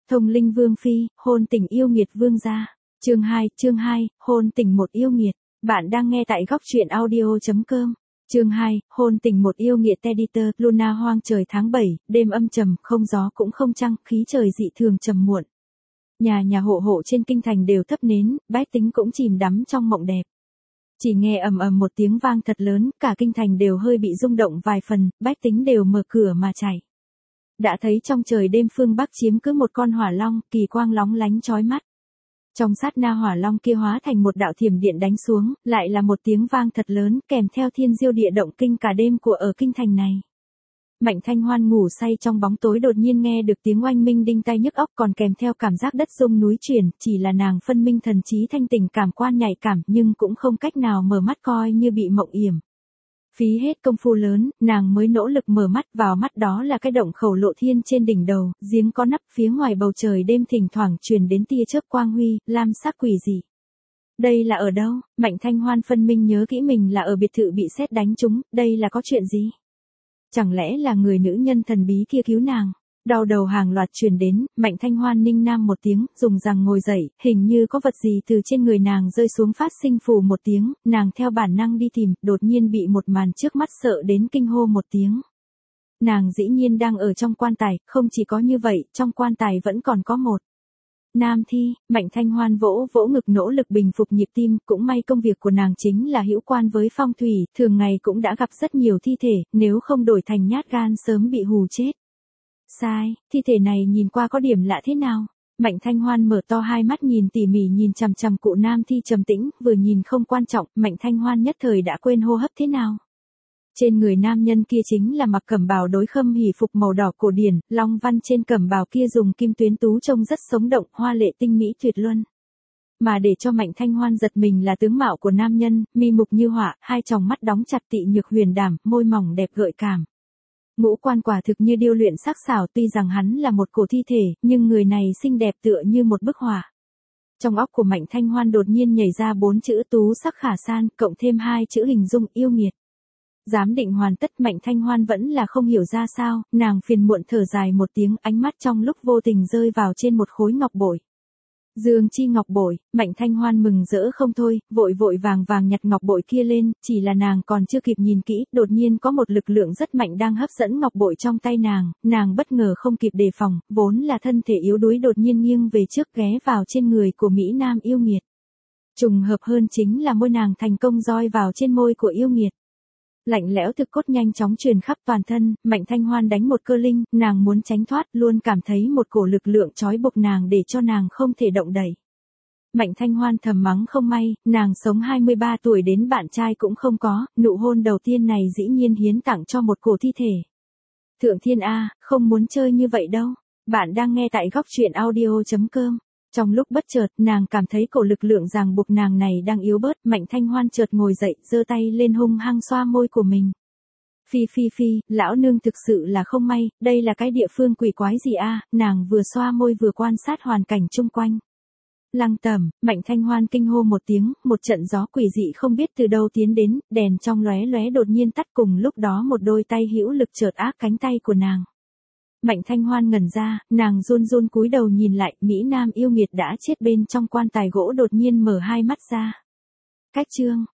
Thông linh vương phi, hôn tình yêu nghiệt vương gia. Chương 2, hôn tình một yêu nghiệt. Bạn đang nghe tại góc truyện audio.com. Chương 2, hôn tình một yêu nghiệt. Editor. Luna hoang trời tháng 7, đêm âm trầm, không gió cũng không trăng, khí trời dị thường trầm muộn. Nhà hộ hộ trên kinh thành đều thắp nến, bách tính cũng chìm đắm trong mộng đẹp. Chỉ nghe ầm ầm một tiếng vang thật lớn, cả kinh thành đều hơi bị rung động vài phần, bách tính đều mở cửa mà chạy. Đã thấy trong trời đêm phương Bắc chiếm cứ một con hỏa long, kỳ quang lóng lánh chói mắt. Trong sát na hỏa long kia hóa thành một đạo thiểm điện đánh xuống, lại là một tiếng vang thật lớn, kèm theo thiên diêu địa động kinh cả đêm của ở kinh thành này. Mạnh Thanh Hoan ngủ say trong bóng tối đột nhiên nghe được tiếng oanh minh đinh tai nhức óc, còn kèm theo cảm giác đất rung núi chuyển, chỉ là nàng phân minh thần trí thanh tỉnh, cảm quan nhạy cảm, nhưng cũng không cách nào mở mắt, coi như bị mộng yểm. Phí hết công phu lớn, nàng mới nỗ lực mở mắt, vào mắt đó là cái động khẩu lộ thiên trên đỉnh đầu, giếng có nắp, phía ngoài bầu trời đêm thỉnh thoảng truyền đến tia chớp quang huy, lam sắc quỷ dị. Đây là ở đâu? Mạnh Thanh Hoan phân minh nhớ kỹ mình là ở biệt thự bị sét đánh trúng, đây là có chuyện gì? Chẳng lẽ là người nữ nhân thần bí kia cứu nàng? Đau đầu hàng loạt truyền đến, Mạnh Thanh Hoan ninh nam một tiếng, dùng rằng ngồi dậy, hình như có vật gì từ trên người nàng rơi xuống, phát sinh phù một tiếng, nàng theo bản năng đi tìm, đột nhiên bị một màn trước mắt sợ đến kinh hô một tiếng. Nàng dĩ nhiên đang ở trong quan tài, không chỉ có như vậy, trong quan tài vẫn còn có một nam thi. Mạnh Thanh Hoan vỗ vỗ ngực nỗ lực bình phục nhịp tim, cũng may công việc của nàng chính là hữu quan với phong thủy, thường ngày cũng đã gặp rất nhiều thi thể, nếu không đổi thành nhát gan sớm bị hù chết. Sai, thi thể này nhìn qua có điểm lạ thế nào? Mạnh Thanh Hoan mở to hai mắt nhìn tỉ mỉ nhìn chằm chằm cụ nam thi trầm tĩnh, vừa nhìn không quan trọng, Mạnh Thanh Hoan nhất thời đã quên hô hấp thế nào. Trên người nam nhân kia chính là mặc cẩm bào đối khâm hỷ phục màu đỏ cổ điển, long văn trên cẩm bào kia dùng kim tuyến tú trông rất sống động, hoa lệ tinh mỹ tuyệt luân. Mà để cho Mạnh Thanh Hoan giật mình là tướng mạo của nam nhân, mi mục như họa, hai tròng mắt đóng chặt tị nhược huyền đảm, môi mỏng đẹp gợi cảm. Ngũ quan quả thực như điêu luyện sắc sảo, tuy rằng hắn là một cổ thi thể, nhưng người này xinh đẹp tựa như một bức họa. Trong óc của Mạnh Thanh Hoan đột nhiên nhảy ra 4 chữ tú sắc khả san, cộng thêm 2 chữ hình dung yêu nghiệt. Giám định hoàn tất, Mạnh Thanh Hoan vẫn là không hiểu ra sao, nàng phiền muộn thở dài một tiếng, ánh mắt trong lúc vô tình rơi vào trên một khối ngọc bội. Dương chi ngọc bội, Mạnh Thanh Hoan mừng rỡ không thôi, vội vàng nhặt ngọc bội kia lên, chỉ là nàng còn chưa kịp nhìn kỹ, đột nhiên có một lực lượng rất mạnh đang hấp dẫn ngọc bội trong tay nàng bất ngờ không kịp đề phòng, vốn là thân thể yếu đuối đột nhiên nghiêng về trước ghé vào trên người của Mỹ Nam yêu nghiệt. Trùng hợp hơn chính là môi nàng thành công roi vào trên môi của yêu nghiệt. Lạnh lẽo thực cốt nhanh chóng truyền khắp toàn thân, Mạnh Thanh Hoan đánh một cơ linh, nàng muốn tránh thoát, luôn cảm thấy một cổ lực lượng trói buộc nàng để cho nàng không thể động đậy. Mạnh Thanh Hoan thầm mắng không may, nàng sống 23 tuổi đến bạn trai cũng không có, nụ hôn đầu tiên này dĩ nhiên hiến tặng cho một cổ thi thể. Thượng thiên A, không muốn chơi như vậy đâu. Bạn đang nghe tại góc truyện audio.com. Trong lúc bất chợt, nàng cảm thấy cổ lực lượng ràng buộc nàng này đang yếu bớt, Mạnh Thanh Hoan chợt ngồi dậy, giơ tay lên hung hăng xoa môi của mình. Phi, lão nương thực sự là không may, đây là cái địa phương quỷ quái gì a? Nàng vừa xoa môi vừa quan sát hoàn cảnh chung quanh. Lăng tẩm, Mạnh Thanh Hoan kinh hô một tiếng, một trận gió quỷ dị không biết từ đâu tiến đến, đèn trong lóe lóe đột nhiên tắt, cùng lúc đó một đôi tay hữu lực chợt áp cánh tay của nàng. Mạnh Thanh Hoan ngẩn ra, nàng run cúi đầu nhìn lại, Mỹ Nam yêu nghiệt đã chết bên trong quan tài gỗ đột nhiên mở hai mắt ra. Cách chương